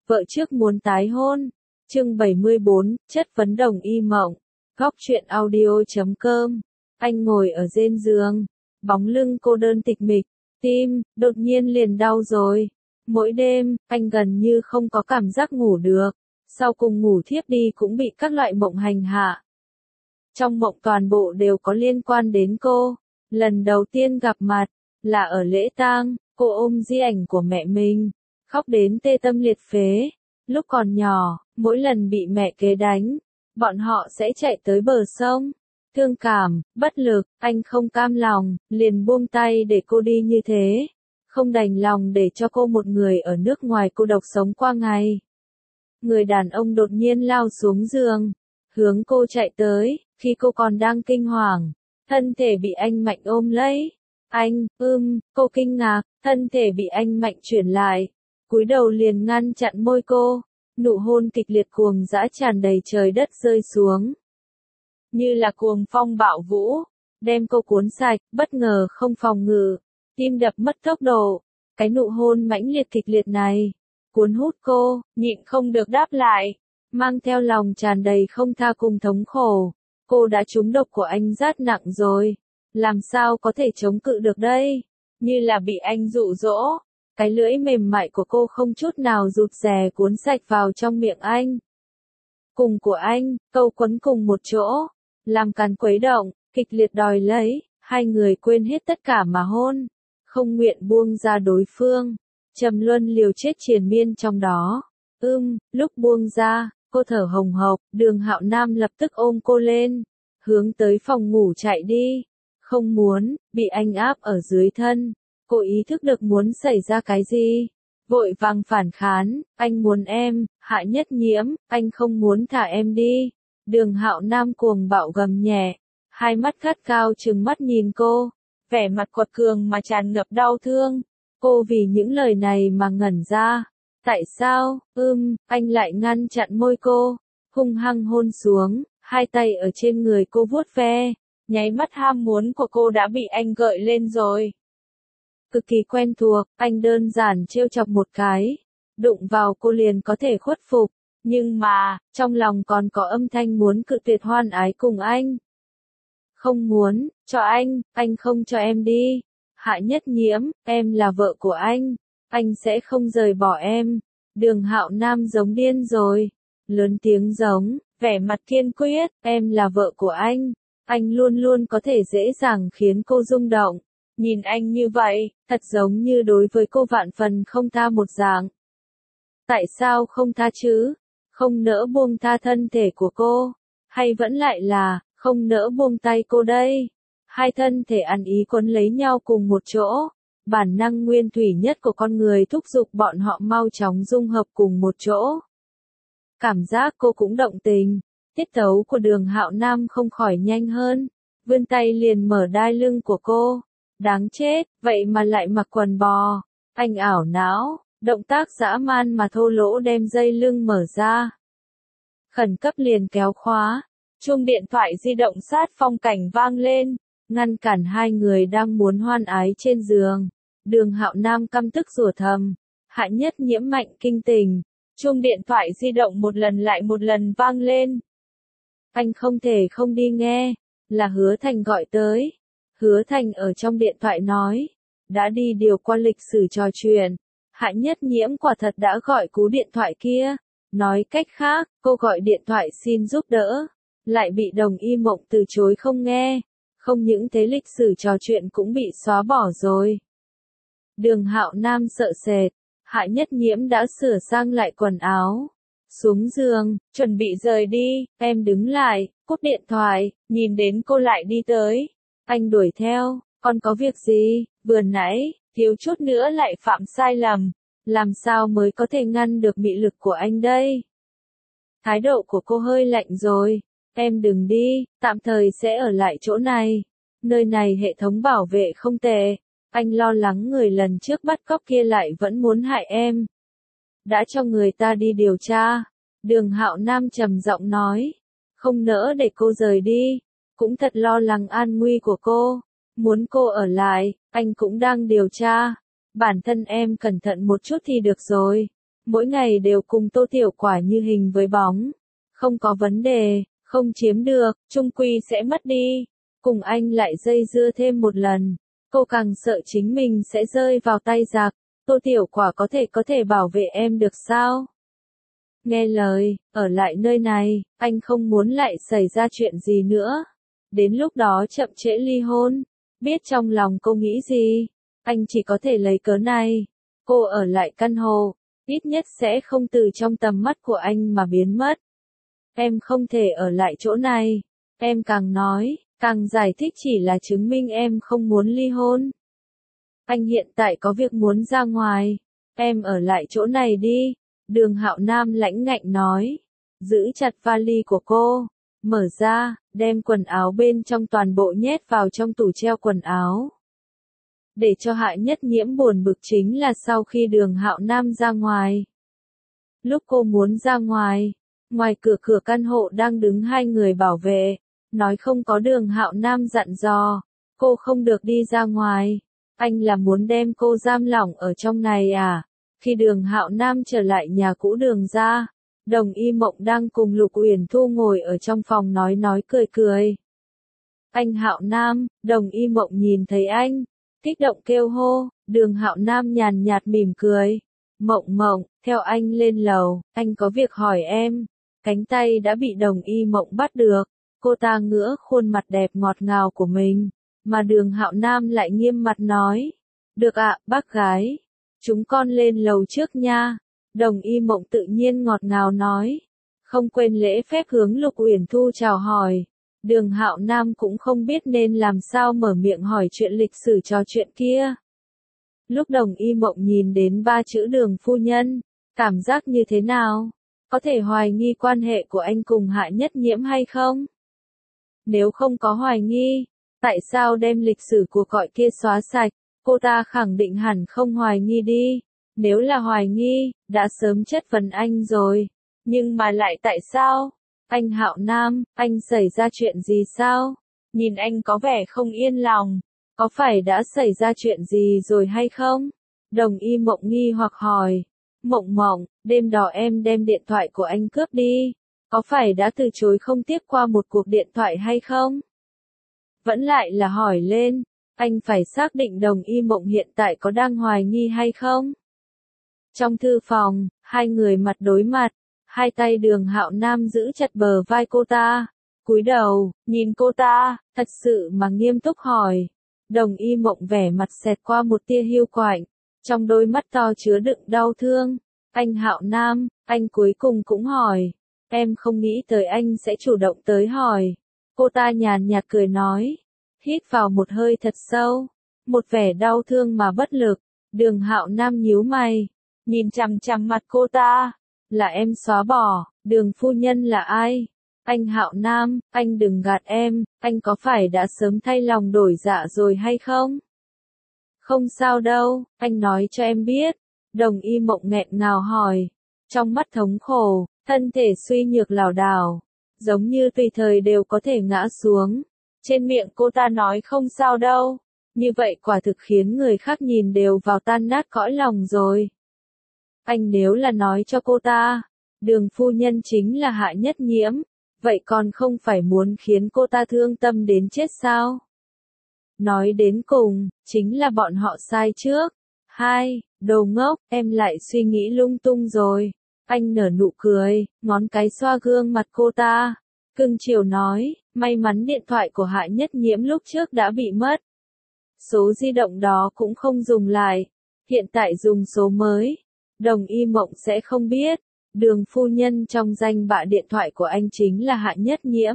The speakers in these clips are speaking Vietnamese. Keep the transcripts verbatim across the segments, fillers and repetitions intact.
vợ trước muốn tái hôn. Chương bảy mươi bốn, chất vấn đồng y mộng. Góc truyện audio chấm com. Anh ngồi ở trên giường, bóng lưng cô đơn tịch mịch, tim đột nhiên liền đau rồi. Mỗi đêm, anh gần như không có cảm giác ngủ được, sau cùng ngủ thiếp đi cũng bị các loại mộng hành hạ. Trong mộng toàn bộ đều có liên quan đến cô. Lần đầu tiên gặp mặt là ở lễ tang, cô ôm di ảnh của mẹ mình, khóc đến tê tâm liệt phế. Lúc còn nhỏ, mỗi lần bị mẹ kế đánh, bọn họ sẽ chạy tới bờ sông. Thương cảm, bất lực, anh không cam lòng, liền buông tay để cô đi như thế. Không đành lòng để cho cô một người ở nước ngoài cô độc sống qua ngày. Người đàn ông đột nhiên lao xuống giường, hướng cô chạy tới, khi cô còn đang kinh hoàng, thân thể bị anh mạnh ôm lấy. Anh, ưm, cô kinh ngạc, thân thể bị anh mạnh chuyển lại, cúi đầu liền ngăn chặn môi cô, nụ hôn kịch liệt cuồng dã tràn đầy trời đất rơi xuống. Như là cuồng phong bạo vũ, đem cô cuốn sạch, bất ngờ không phòng ngự, tim đập mất tốc độ, cái nụ hôn mãnh liệt kịch liệt này, cuốn hút cô, nhịn không được đáp lại, mang theo lòng tràn đầy không tha cùng thống khổ. Cô đã trúng độc của anh rất nặng rồi, làm sao có thể chống cự được đây, như là bị anh dụ dỗ, cái lưỡi mềm mại của cô không chút nào rụt rè cuốn sạch vào trong miệng anh. Cùng của anh, câu quấn cùng một chỗ, làm càn quấy động, kịch liệt đòi lấy, hai người quên hết tất cả mà hôn, không nguyện buông ra đối phương, trầm luân liều chết triền miên trong đó. Ưm, lúc buông ra, cô thở hồng hộc, Đường Hạo Nam lập tức ôm cô lên, hướng tới phòng ngủ chạy đi. Không muốn, bị anh áp ở dưới thân, cô ý thức được muốn xảy ra cái gì. Vội vàng phản kháng, anh muốn em, Hạ Nhất Nhiễm, anh không muốn thả em đi. Đường Hạo Nam cuồng bạo gầm nhẹ, hai mắt gắt cao trừng mắt nhìn cô, vẻ mặt quật cường mà tràn ngập đau thương. Cô vì những lời này mà ngẩn ra. Tại sao, ưm, anh lại ngăn chặn môi cô, hung hăng hôn xuống, hai tay ở trên người cô vuốt ve, nháy mắt ham muốn của cô đã bị anh gợi lên rồi. Cực kỳ quen thuộc, anh đơn giản trêu chọc một cái, đụng vào cô liền có thể khuất phục, nhưng mà, trong lòng còn có âm thanh muốn cự tuyệt hoan ái cùng anh. Không muốn, cho anh, anh không cho em đi. Hạ Nhất Nhiễm, em là vợ của anh, anh sẽ không rời bỏ em. Đường Hạo Nam giống điên rồi, lớn tiếng giống, vẻ mặt kiên quyết, em là vợ của anh, anh luôn luôn có thể dễ dàng khiến cô rung động. Nhìn anh như vậy, thật giống như đối với cô vạn phần không tha một dạng. Tại sao không tha chứ? Không nỡ buông tha thân thể của cô, hay vẫn lại là, không nỡ buông tay cô đây? Hai thân thể ăn ý quấn lấy nhau cùng một chỗ, bản năng nguyên thủy nhất của con người thúc giục bọn họ mau chóng dung hợp cùng một chỗ. Cảm giác cô cũng động tình, tiết tấu của Đường Hạo Nam không khỏi nhanh hơn, vươn tay liền mở đai lưng của cô. Đáng chết, vậy mà lại mặc quần bò. Anh ảo não, động tác dã man mà thô lỗ đem dây lưng mở ra. Khẩn cấp liền kéo khóa, chuông điện thoại di động sát phong cảnh vang lên, ngăn cản hai người đang muốn hoan ái trên giường. Đường Hạo Nam căm tức rủa thầm, Hạ Nhất Nhiễm mạnh kinh tình, chuông điện thoại di động một lần lại một lần vang lên. Anh không thể không đi nghe, là Hứa Thành gọi tới. Hứa Thành ở trong điện thoại nói, đã đi điều qua lịch sử trò chuyện. Hạ Nhất Nhiễm quả thật đã gọi cú điện thoại kia. Nói cách khác, cô gọi điện thoại xin giúp đỡ, lại bị đồng y mộng từ chối không nghe. Không những thế lịch sử trò chuyện cũng bị xóa bỏ rồi. Đường Hạo Nam sợ sệt, Hạ Nhất Nhiễm đã sửa sang lại quần áo, xuống giường, chuẩn bị rời đi. Em đứng lại, cúp điện thoại, nhìn đến cô lại đi tới. Anh đuổi theo, còn có việc gì, vừa nãy, thiếu chút nữa lại phạm sai lầm, làm sao mới có thể ngăn được mị lực của anh đây? Thái độ của cô hơi lạnh rồi, em đừng đi, tạm thời sẽ ở lại chỗ này, nơi này hệ thống bảo vệ không tệ, anh lo lắng người lần trước bắt cóc kia lại vẫn muốn hại em. Đã cho người ta đi điều tra, Đường Hạo Nam trầm giọng nói, không nỡ để cô rời đi. Cũng thật lo lắng an nguy của cô, muốn cô ở lại, anh cũng đang điều tra, bản thân em cẩn thận một chút thì được rồi. mỗi ngày đều cùng Tô Tiểu Quả như hình với bóng. Không có vấn đề, không chiếm được, chung quy sẽ mất đi. Cùng anh lại dây dưa thêm một lần, cô càng sợ chính mình sẽ rơi vào tay giặc. Tô Tiểu Quả có thể có thể bảo vệ em được sao? Nghe lời, ở lại nơi này, anh không muốn lại xảy ra chuyện gì nữa. Đến lúc đó chậm trễ ly hôn, biết trong lòng cô nghĩ gì, anh chỉ có thể lấy cớ này. Cô ở lại căn hộ, ít nhất sẽ không từ trong tầm mắt của anh mà biến mất. Em không thể ở lại chỗ này. Em càng nói, càng giải thích chỉ là chứng minh em không muốn ly hôn. Anh hiện tại có việc muốn ra ngoài. Em ở lại chỗ này đi. Đường Hạo Nam lãnh ngạnh nói. Giữ chặt vali của cô. Mở ra, đem quần áo bên trong toàn bộ nhét vào trong tủ treo quần áo. Để cho Hạ Nhất Nhiễm buồn bực chính là sau khi Đường Hạo Nam ra ngoài. Lúc cô muốn ra ngoài, ngoài cửa cửa căn hộ đang đứng hai người bảo vệ, nói không có Đường Hạo Nam dặn dò, cô không được đi ra ngoài. Anh là muốn đem cô giam lỏng ở trong này à? Khi Đường Hạo Nam trở lại nhà cũ Đường ra, Đồng Y Mộng đang cùng Lục Uyển Thu ngồi ở trong phòng nói nói cười cười. Anh Hạo Nam, Đồng Y Mộng nhìn thấy anh, kích động kêu hô. Đường Hạo Nam nhàn nhạt mỉm cười. Mộng Mộng, theo anh lên lầu, anh có việc hỏi em. Cánh tay đã bị Đồng Y Mộng bắt được, cô ta ngửa khuôn mặt đẹp ngọt ngào của mình, mà Đường Hạo Nam lại nghiêm mặt nói. Được ạ, bác gái. Chúng con lên lầu trước nha. Đồng Y Mộng tự nhiên ngọt ngào nói. Không quên lễ phép hướng Lục Uyển Thu chào hỏi. Đường Hạo Nam cũng không biết nên làm sao mở miệng hỏi chuyện lịch sử trò chuyện kia. Lúc Đồng Y Mộng nhìn đến ba chữ Đường phu nhân, cảm giác như thế nào? Có thể hoài nghi quan hệ của anh cùng Hạ Nhất Nhiễm hay không? Nếu không có hoài nghi, tại sao đem lịch sử của cọi kia xóa sạch? Cô ta khẳng định hẳn không hoài nghi đi. Nếu là hoài nghi, đã sớm chất vấn anh rồi. Nhưng mà lại tại sao? Anh Hạo Nam, anh xảy ra chuyện gì sao? Nhìn anh có vẻ không yên lòng. Có phải đã xảy ra chuyện gì rồi hay không? Đồng Y Mộng nghi hoặc hỏi. Mộng Mộng, đêm đó em đem điện thoại của anh cướp đi. Có phải đã từ chối không tiếp qua một cuộc điện thoại hay không? Vẫn lại là hỏi lên. Anh phải xác định Đồng Y Mộng hiện tại có đang hoài nghi hay không? Trong thư phòng, hai người mặt đối mặt, hai tay Đường Hạo Nam giữ chặt bờ vai cô ta, cúi đầu, nhìn cô ta, thật sự mà nghiêm túc hỏi. Đồng Y Mộng vẻ mặt xẹt qua một tia hiu quạnh, trong đôi mắt to chứa đựng đau thương. Anh Hạo Nam, anh cuối cùng cũng hỏi. Em không nghĩ tới anh sẽ chủ động tới hỏi. Cô ta nhàn nhạt cười nói. Hít vào một hơi thật sâu, một vẻ đau thương mà bất lực. Đường Hạo Nam nhíu mày, nhìn chằm chằm mặt cô ta. Là em xóa bỏ. Đường phu nhân là ai? Anh Hạo Nam, anh đừng gạt em, anh có phải đã sớm thay lòng đổi dạ rồi hay không? Không sao đâu, anh nói cho em biết. Đồng Y Mộng nghẹn ngào hỏi, trong mắt thống khổ, thân thể suy nhược lảo đảo, giống như tùy thời đều có thể ngã xuống. Trên miệng cô ta nói không sao đâu, như vậy quả thực khiến người khác nhìn đều vào tan nát cõi lòng rồi. Anh nếu là nói cho cô ta, Đường phu nhân chính là Hạ Nhất Nhiễm, vậy còn không phải muốn khiến cô ta thương tâm đến chết sao? Nói đến cùng, chính là bọn họ sai trước. Hai, đồ ngốc, em lại suy nghĩ lung tung rồi. Anh nở nụ cười, ngón cái xoa gương mặt cô ta. Cưng chiều nói, may mắn điện thoại của Hạ Nhất Nhiễm lúc trước đã bị mất. Số di động đó cũng không dùng lại. Hiện tại dùng số mới. Đồng Y Mộng sẽ không biết. Đường phu nhân trong danh bạ điện thoại của anh chính là Hạ Nhất Nhiễm.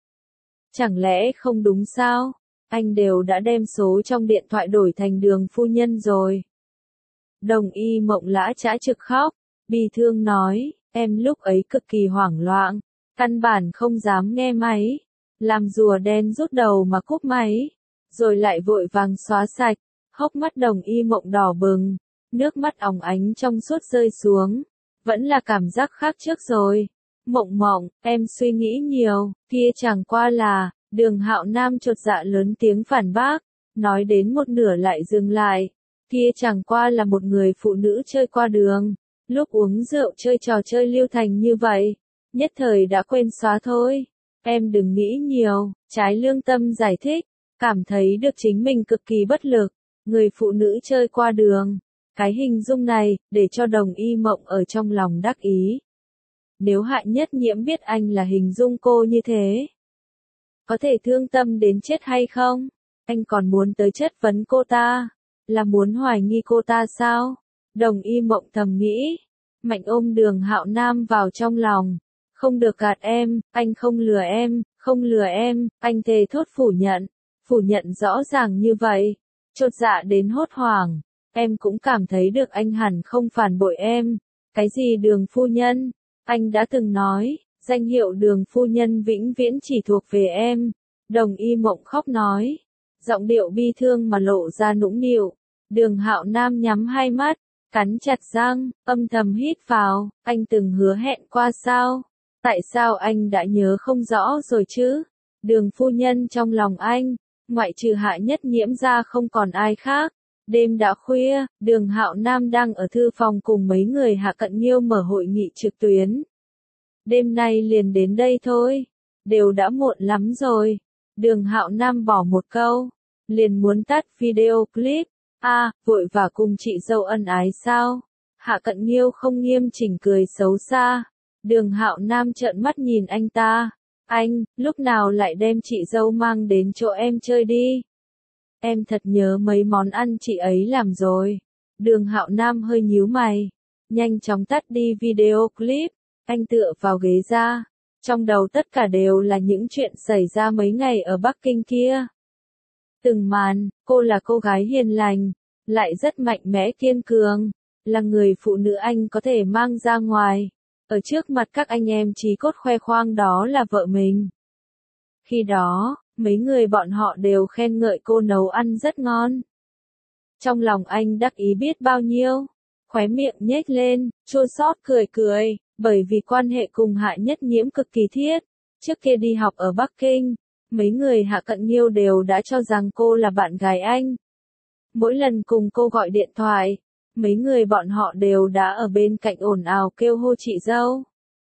Chẳng lẽ không đúng sao? Anh đều đã đem số trong điện thoại đổi thành Đường phu nhân rồi. Đồng Y Mộng lã chã trực khóc, bi thương nói, em lúc ấy cực kỳ hoảng loạn, căn bản không dám nghe máy, làm rùa đen rút đầu mà cúp máy, rồi lại vội vàng xóa sạch. Hốc mắt Đồng Y Mộng đỏ bừng, nước mắt óng ánh trong suốt rơi xuống, vẫn là cảm giác khác trước rồi. Mộng Mộng, em suy nghĩ nhiều, kia chẳng qua là. Đường Hạo Nam chột dạ lớn tiếng phản bác, nói đến một nửa lại dừng lại, kia chẳng qua là một người phụ nữ chơi qua đường, Lúc uống rượu chơi trò chơi lưu thành như vậy, nhất thời đã quên xóa thôi. Em đừng nghĩ nhiều, trái lương tâm giải thích, cảm thấy được chính mình cực kỳ bất lực. Người phụ nữ chơi qua đường. Cái hình dung này, để cho Đồng Y Mộng ở trong lòng đắc ý. Nếu Hạ Nhất Nhiễm biết anh là hình dung cô như thế, có thể thương tâm đến chết hay không? Anh còn muốn tới chất vấn cô ta, là muốn hoài nghi cô ta sao? Đồng Y Mộng thầm nghĩ, mạnh ôm Đường Hạo Nam vào trong lòng. Không được gạt em, anh không lừa em, không lừa em, anh thề thốt phủ nhận, phủ nhận rõ ràng như vậy, chột dạ đến hốt hoảng. Em cũng cảm thấy được anh hẳn không phản bội em. Cái gì Đường phu nhân? Anh đã từng nói, danh hiệu Đường phu nhân vĩnh viễn chỉ thuộc về em. Đồng Y Mộng khóc nói, giọng điệu bi thương mà lộ ra nũng nịu. Đường Hạo Nam nhắm hai mắt, cắn chặt răng, âm thầm hít vào, anh từng hứa hẹn qua sao? Tại sao anh đã nhớ không rõ rồi chứ? Đường phu nhân trong lòng anh, ngoại trừ Hạ Nhất Nhiễm ra không còn ai khác. Đêm đã khuya, Đường Hạo Nam đang ở thư phòng cùng mấy người Hạ Cận Nhiêu mở hội nghị trực tuyến. Đêm nay liền đến đây thôi, đều đã muộn lắm rồi. Đường Hạo Nam bỏ một câu, liền muốn tắt video clip. A, à, vội và cùng chị dâu ân ái sao? Hạ Cận Nhiêu không nghiêm chỉnh cười xấu xa. Đường Hạo Nam trợn mắt nhìn anh ta. Anh, lúc nào lại đem chị dâu mang đến chỗ em chơi đi? Em thật nhớ mấy món ăn chị ấy làm rồi. Đường Hạo Nam hơi nhíu mày, nhanh chóng tắt đi video clip. Anh tựa vào ghế ra, trong đầu tất cả đều là những chuyện xảy ra mấy ngày ở Bắc Kinh kia. Từng màn, cô là cô gái hiền lành, lại rất mạnh mẽ kiên cường, là người phụ nữ anh có thể mang ra ngoài, ở trước mặt các anh em chí cốt khoe khoang đó là vợ mình. Khi đó, mấy người bọn họ đều khen ngợi cô nấu ăn rất ngon. Trong lòng anh đắc ý biết bao nhiêu, khóe miệng nhếch lên, chua xót cười cười, bởi vì quan hệ cùng Hạ Nhất Nhiễm cực kỳ thiết. Trước kia đi học ở Bắc Kinh, mấy người Hạ Cận Nhiêu đều đã cho rằng cô là bạn gái anh. Mỗi lần cùng cô gọi điện thoại, mấy người bọn họ đều đã ở bên cạnh ồn ào kêu hô chị dâu.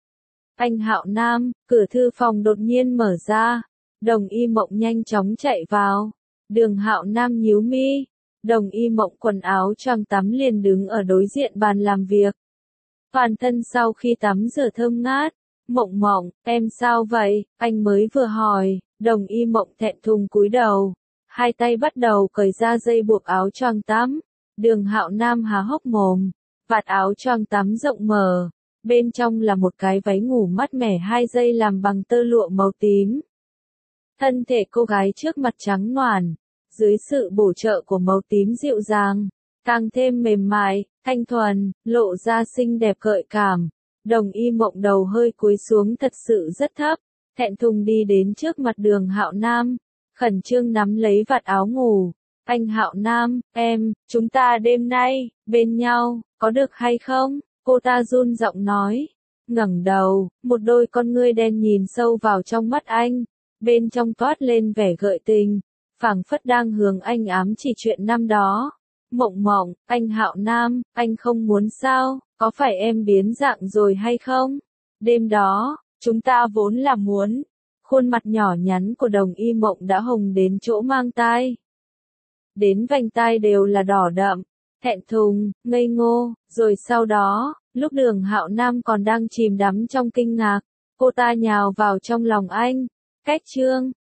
Anh Hạo Nam, cửa thư phòng đột nhiên mở ra, Đồng Y Mộng nhanh chóng chạy vào. Đường Hạo Nam nhíu mi, Đồng Y Mộng quần áo choàng tắm liền đứng ở đối diện bàn làm việc. Toàn thân sau khi tắm rửa thơm ngát. Mộng Mộng, em sao vậy? Anh mới vừa hỏi. Đồng Y Mộng thẹn thùng cúi đầu, hai tay bắt đầu cởi ra dây buộc áo choàng tắm. Đường Hạo Nam há hốc mồm, vạt áo choàng tắm rộng mở, bên trong là một cái váy ngủ mát mẻ hai dây làm bằng tơ lụa màu tím. Thân thể cô gái trước mặt trắng ngoằn, dưới sự bổ trợ của màu tím dịu dàng, càng thêm mềm mại, thanh thuần, lộ ra xinh đẹp gợi cảm. Đồng Y Mộng đầu hơi cúi xuống thật sự rất thấp, thẹn thùng đi đến trước mặt Đường Hạo Nam, khẩn trương nắm lấy vạt áo ngủ. Anh Hạo Nam, em, chúng ta đêm nay, bên nhau, có được hay không? Cô ta run giọng nói, ngẩng đầu, một đôi con ngươi đen nhìn sâu vào trong mắt anh, bên trong toát lên vẻ gợi tình, phảng phất đang hướng anh ám chỉ chuyện năm đó. Mộng Mộng, anh Hạo Nam, anh không muốn sao, có phải em biến dạng rồi hay không? Đêm đó, chúng ta vốn là muốn. Khuôn mặt nhỏ nhắn của Đồng Y Mộng đã hồng đến chỗ mang tai. Đến vành tai đều là đỏ đậm, thẹn thùng, ngây ngô, rồi sau đó, lúc Đường Hạo Nam còn đang chìm đắm trong kinh ngạc, cô ta nhào vào trong lòng anh. Cách chương